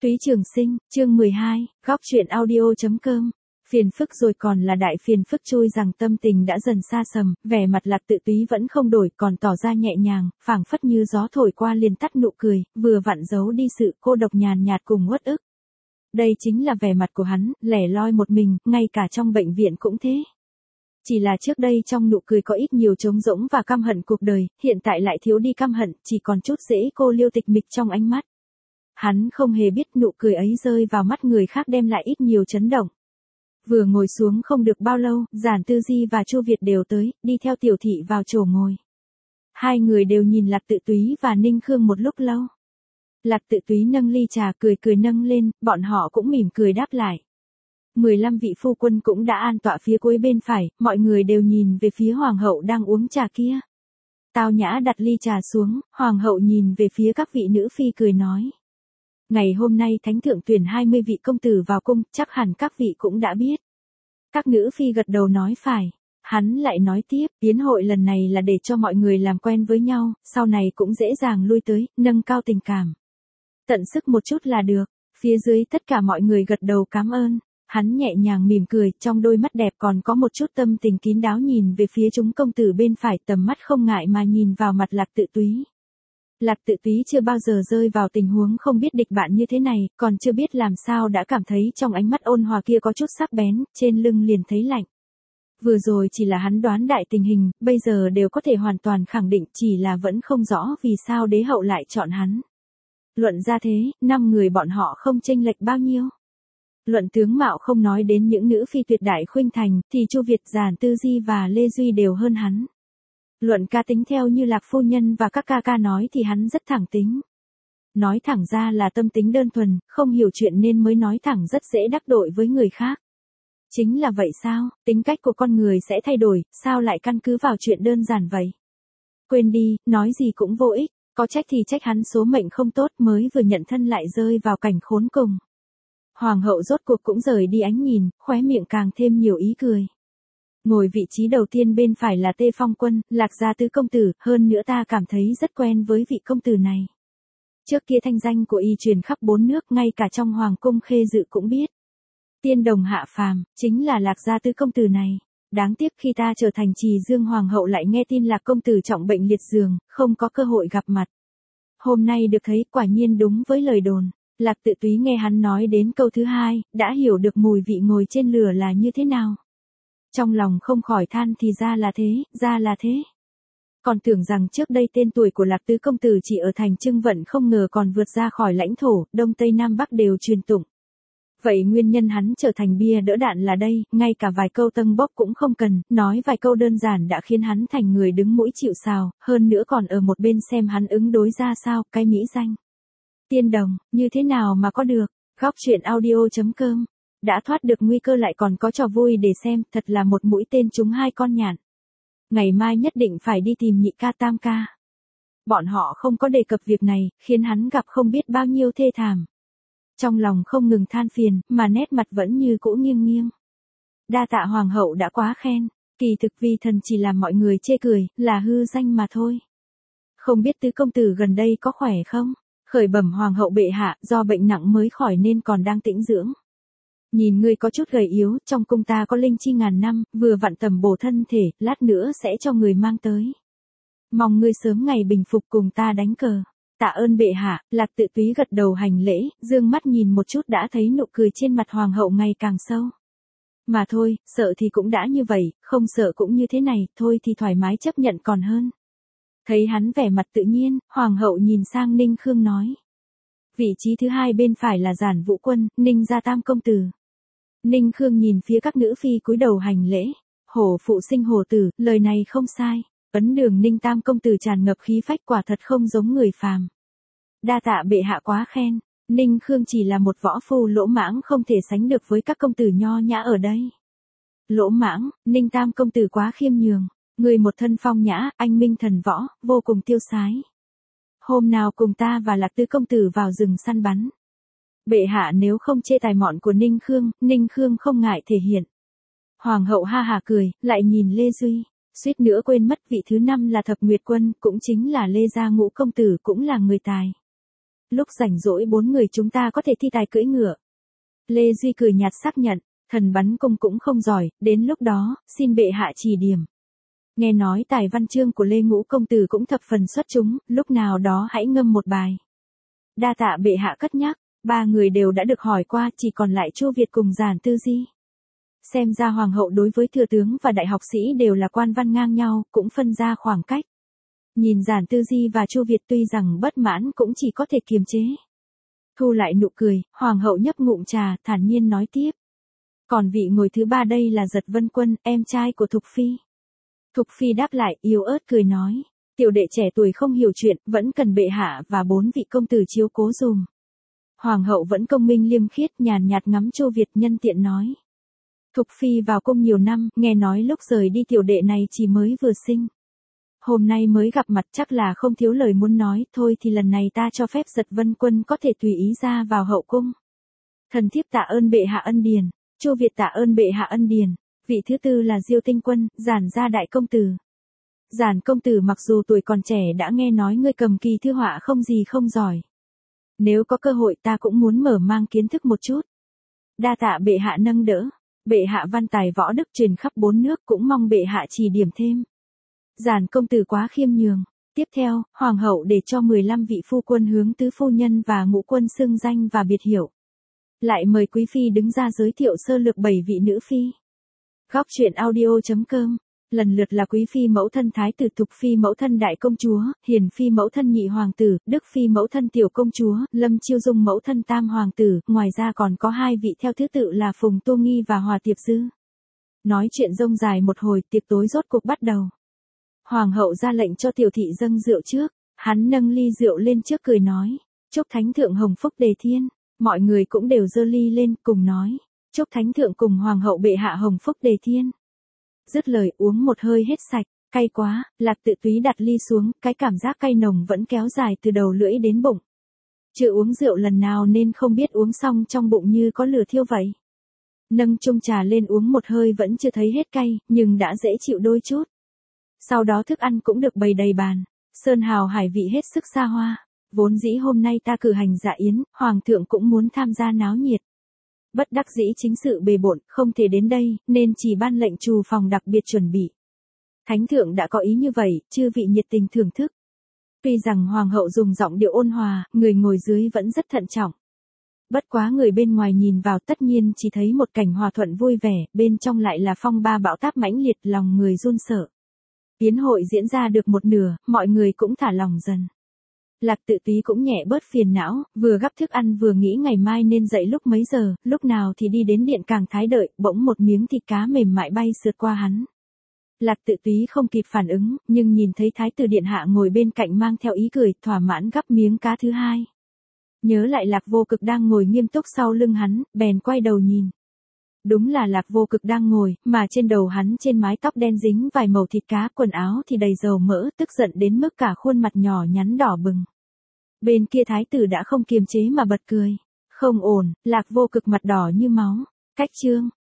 Túy Trường Sinh, chương 12, góc truyện audio.com. Phiền phức rồi còn là đại phiền phức, chui rằng tâm tình đã dần xa sầm, vẻ mặt Lạc Tự Túy vẫn không đổi, còn tỏ ra nhẹ nhàng, phảng phất như gió thổi qua liền tắt nụ cười, vừa vặn giấu đi sự cô độc nhàn nhạt cùng uất ức. Đây chính là vẻ mặt của hắn, lẻ loi một mình, ngay cả trong bệnh viện cũng thế. Chỉ là trước đây trong nụ cười có ít nhiều trống rỗng và căm hận cuộc đời, hiện tại lại thiếu đi căm hận, chỉ còn chút dễ cô liêu tịch mịch trong ánh mắt. Hắn không hề biết nụ cười ấy rơi vào mắt người khác đem lại ít nhiều chấn động. Vừa ngồi xuống không được bao lâu, Giản Tư Di và Chu Việt đều tới, đi theo Tiểu Thị vào chỗ ngồi. Hai người đều nhìn Lạc Tự Túy và Ninh Khương một lúc lâu. Lạc Tự Túy nâng ly trà cười cười nâng lên, bọn họ cũng mỉm cười đáp lại. 15 vị phu quân cũng đã an tọa phía cuối bên phải, mọi người đều nhìn về phía hoàng hậu đang uống trà kia. Tao nhã đặt ly trà xuống, hoàng hậu nhìn về phía các vị nữ phi cười nói. Ngày hôm nay thánh thượng tuyển 20 vị công tử vào cung, chắc hẳn các vị cũng đã biết. Các nữ phi gật đầu nói phải. Hắn lại nói tiếp, yến hội lần này là để cho mọi người làm quen với nhau, sau này cũng dễ dàng lui tới, nâng cao tình cảm. Tận sức một chút là được. Phía dưới tất cả mọi người gật đầu cảm ơn. Hắn nhẹ nhàng mỉm cười, trong đôi mắt đẹp còn có một chút tâm tình kín đáo nhìn về phía chúng công tử bên phải, tầm mắt không ngại mà nhìn vào mặt Lạc Tự Túy. Lạc Tự Túy chưa bao giờ rơi vào tình huống không biết địch bạn như thế này, còn chưa biết làm sao đã cảm thấy trong ánh mắt ôn hòa kia có chút sắc bén, trên lưng liền thấy lạnh. Vừa rồi chỉ là hắn đoán đại tình hình, bây giờ đều có thể hoàn toàn khẳng định, chỉ là vẫn không rõ vì sao đế hậu lại chọn hắn. Luận ra thế, 5 người bọn họ không chênh lệch bao nhiêu. Luận tướng mạo không nói đến những nữ phi tuyệt đại khuynh thành, thì Chu Việt, Giản Tư Di và Lê Duy đều hơn hắn. Luận ca tính theo như Lạc phu nhân và các ca ca nói thì hắn rất thẳng tính. Nói thẳng ra là tâm tính đơn thuần, không hiểu chuyện nên mới nói thẳng, rất dễ đắc tội với người khác. Chính là vậy sao, tính cách của con người sẽ thay đổi, sao lại căn cứ vào chuyện đơn giản vậy? Quên đi, nói gì cũng vô ích, có trách thì trách hắn số mệnh không tốt, mới vừa nhận thân lại rơi vào cảnh khốn cùng. Hoàng hậu rốt cuộc cũng rời đi ánh nhìn, khóe miệng càng thêm nhiều ý cười. Ngồi vị trí đầu tiên bên phải là Tê Phong Quân, Lạc gia tứ công tử, hơn nữa ta cảm thấy rất quen với vị công tử này. Trước kia thanh danh của y truyền khắp 4 nước, ngay cả trong hoàng cung Khê Dự cũng biết. Tiên đồng hạ phàm, chính là Lạc gia tứ công tử này. Đáng tiếc khi ta trở thành Trì Dương hoàng hậu lại nghe tin Lạc công tử trọng bệnh liệt giường, không có cơ hội gặp mặt. Hôm nay được thấy, quả nhiên đúng với lời đồn. Lạc Tự Túy nghe hắn nói đến câu thứ hai, đã hiểu được mùi vị ngồi trên lửa là như thế nào. Trong lòng không khỏi than, thì ra là thế, ra là thế. Còn tưởng rằng trước đây tên tuổi của Lạc tứ công tử chỉ ở thành Trưng Vận, không ngờ còn vượt ra khỏi lãnh thổ, Đông Tây Nam Bắc đều truyền tụng. Vậy nguyên nhân hắn trở thành bia đỡ đạn là đây, ngay cả vài câu tâng bốc cũng không cần, nói vài câu đơn giản đã khiến hắn thành người đứng mũi chịu sào, hơn nữa còn ở một bên xem hắn ứng đối ra sao, cái mỹ danh. Tiên đồng, như thế nào mà có được, góc truyện audio.com. Đã thoát được nguy cơ lại còn có trò vui để xem, thật là một mũi tên trúng 2 con nhạn. Ngày mai nhất định phải đi tìm nhị ca tam ca. Bọn họ không có đề cập việc này, khiến hắn gặp không biết bao nhiêu thê thảm. Trong lòng không ngừng than phiền, mà nét mặt vẫn như cũ nghiêng nghiêng. Đa tạ hoàng hậu đã quá khen, kỳ thực vi thần chỉ làm mọi người chê cười, là hư danh mà thôi. Không biết tứ công tử gần đây có khỏe không? Khởi bẩm hoàng hậu bệ hạ, do bệnh nặng mới khỏi nên còn đang tĩnh dưỡng. Nhìn ngươi có chút gầy yếu, trong cung ta có linh chi ngàn năm, vừa vặn tầm bổ thân thể, lát nữa sẽ cho người mang tới. Mong ngươi sớm ngày bình phục cùng ta đánh cờ. Tạ ơn bệ hạ. Lạc Tự Túy gật đầu hành lễ, dương mắt nhìn một chút đã thấy nụ cười trên mặt hoàng hậu ngày càng sâu. Mà thôi, sợ thì cũng đã như vậy, không sợ cũng như thế này, thôi thì thoải mái chấp nhận còn hơn. Thấy hắn vẻ mặt tự nhiên, hoàng hậu nhìn sang Ninh Khương nói. Vị trí thứ hai bên phải là Giản Vũ Quân, Ninh gia tam công tử. Ninh Khương nhìn phía các nữ phi cúi đầu hành lễ. Hổ phụ sinh hổ tử, lời này không sai. Ấn Đường Ninh tam công tử tràn ngập khí phách, quả thật không giống người phàm. Đa tạ bệ hạ quá khen. Ninh Khương chỉ là một võ phu lỗ mãng, không thể sánh được với các công tử nho nhã ở đây. Lỗ mãng, Ninh tam công tử quá khiêm nhường. Người một thân phong nhã, anh minh thần võ, vô cùng tiêu sái. Hôm nào cùng ta và Lạc tứ công tử vào rừng săn bắn. Bệ hạ nếu không chê tài mọn của Ninh Khương không ngại thể hiện. Hoàng hậu ha hả cười, lại nhìn Lê Duy, suýt nữa quên mất vị thứ 5 là Thập Nguyệt Quân, cũng chính là Lê gia ngũ công tử, cũng là người tài. lúc rảnh rỗi 4 người chúng ta có thể thi tài cưỡi ngựa. Lê Duy cười nhạt xác nhận, thần bắn cung cũng không giỏi, đến lúc đó, xin bệ hạ chỉ điểm. Nghe nói tài văn chương của Lê Ngũ công tử cũng thập phần xuất chúng, lúc nào đó hãy ngâm một bài. Đa tạ bệ hạ cất nhắc, 3 người đều đã được hỏi qua, chỉ còn lại Chu Việt cùng Giản Tư Di. Xem ra hoàng hậu đối với thừa tướng và đại học sĩ đều là quan văn ngang nhau, cũng phân ra khoảng cách. Nhìn Giản Tư Di và Chu Việt tuy rằng bất mãn cũng chỉ có thể kiềm chế. Thu lại nụ cười, hoàng hậu nhấp ngụm trà, thản nhiên nói tiếp. Còn vị ngồi thứ 3 đây là Giật Vân Quân, em trai của Thục Phi. Thục Phi đáp lại, yếu ớt cười nói. Tiểu đệ trẻ tuổi không hiểu chuyện, vẫn cần bệ hạ và 4 vị công tử chiếu cố dùm. Hoàng hậu vẫn công minh liêm khiết, nhàn nhạt ngắm Chu Việt, nhân tiện nói. Thục Phi vào cung nhiều năm, nghe nói lúc rời đi tiểu đệ này chỉ mới vừa sinh. Hôm nay mới gặp mặt chắc là không thiếu lời muốn nói, thôi thì lần này ta cho phép Giật Vân Quân có thể tùy ý ra vào hậu cung. Thần thiếp tạ ơn bệ hạ ân điển. Chu Việt tạ ơn bệ hạ ân điển. Vị thứ tư là Diêu Tinh Quân, Giản gia đại công tử. Giản công tử mặc dù tuổi còn trẻ đã nghe nói ngươi cầm kỳ thư họa không gì không giỏi. Nếu có cơ hội ta cũng muốn mở mang kiến thức một chút. Đa tạ bệ hạ nâng đỡ. Bệ hạ văn tài võ đức truyền khắp 4 nước, cũng mong bệ hạ chỉ điểm thêm. Giản công tử quá khiêm nhường. Tiếp theo, hoàng hậu để cho 15 vị phu quân hướng tứ phu nhân và ngũ quân xưng danh và biệt hiệu. Lại mời quý phi đứng ra giới thiệu sơ lược 7 vị nữ phi. Góc truyện audio.com. Lần lượt là quý phi mẫu thân thái tử, Thục phi mẫu thân đại công chúa, Hiền phi mẫu thân nhị hoàng tử, Đức phi mẫu thân tiểu công chúa, Lâm Chiêu Dung mẫu thân tam hoàng tử, ngoài ra còn có 2 vị theo thứ tự là Phùng Tô Nghi và Hòa Tiệp Dư. Nói chuyện rông dài một hồi, tiệc tối rốt cuộc bắt đầu. Hoàng hậu ra lệnh cho tiểu thị dâng rượu trước, hắn nâng ly rượu lên trước cười nói, chúc thánh thượng hồng phúc đề thiên, mọi người cũng đều giơ ly lên cùng nói, chúc thánh thượng cùng hoàng hậu bệ hạ hồng phúc đề thiên. Dứt lời uống một hơi hết sạch, cay quá, Lạc Tự Túy đặt ly xuống, cái cảm giác cay nồng vẫn kéo dài từ đầu lưỡi đến bụng. Chưa uống rượu lần nào nên không biết uống xong trong bụng như có lửa thiêu vậy. Nâng chung trà lên uống một hơi vẫn chưa thấy hết cay, nhưng đã dễ chịu đôi chút. Sau đó thức ăn cũng được bày đầy bàn, sơn hào hải vị hết sức xa hoa. Vốn dĩ hôm nay ta cử hành dạ yến, hoàng thượng cũng muốn tham gia náo nhiệt. Bất đắc dĩ chính sự bề bộn, không thể đến đây, nên chỉ ban lệnh trù phòng đặc biệt chuẩn bị. Thánh thượng đã có ý như vậy, chư vị nhiệt tình thưởng thức. Tuy rằng hoàng hậu dùng giọng điệu ôn hòa, người ngồi dưới vẫn rất thận trọng. Bất quá người bên ngoài nhìn vào tất nhiên chỉ thấy một cảnh hòa thuận vui vẻ, bên trong lại là phong ba bão táp mãnh liệt, lòng người run sợ. Yến hội diễn ra được một nửa, mọi người cũng thả lòng dần. Lạc Tự Túy cũng nhẹ bớt phiền não, vừa gắp thức ăn vừa nghĩ ngày mai nên dậy lúc mấy giờ, lúc nào thì đi đến điện Càng Thái đợi, bỗng một miếng thịt cá mềm mại bay sượt qua hắn. Lạc Tự Túy không kịp phản ứng, nhưng nhìn thấy Thái tử điện hạ ngồi bên cạnh mang theo ý cười, thỏa mãn gắp miếng cá thứ hai. Nhớ lại Lạc Vô Cực đang ngồi nghiêm túc sau lưng hắn, bèn quay đầu nhìn. Đúng là Lạc Vô Cực đang ngồi, mà trên đầu hắn trên mái tóc đen dính vài màu thịt cá, quần áo thì đầy dầu mỡ, tức giận đến mức cả khuôn mặt nhỏ nhắn đỏ bừng. Bên kia thái tử đã không kiềm chế mà bật cười. Không ổn, Lạc Vô Cực mặt đỏ như máu. Cách chương.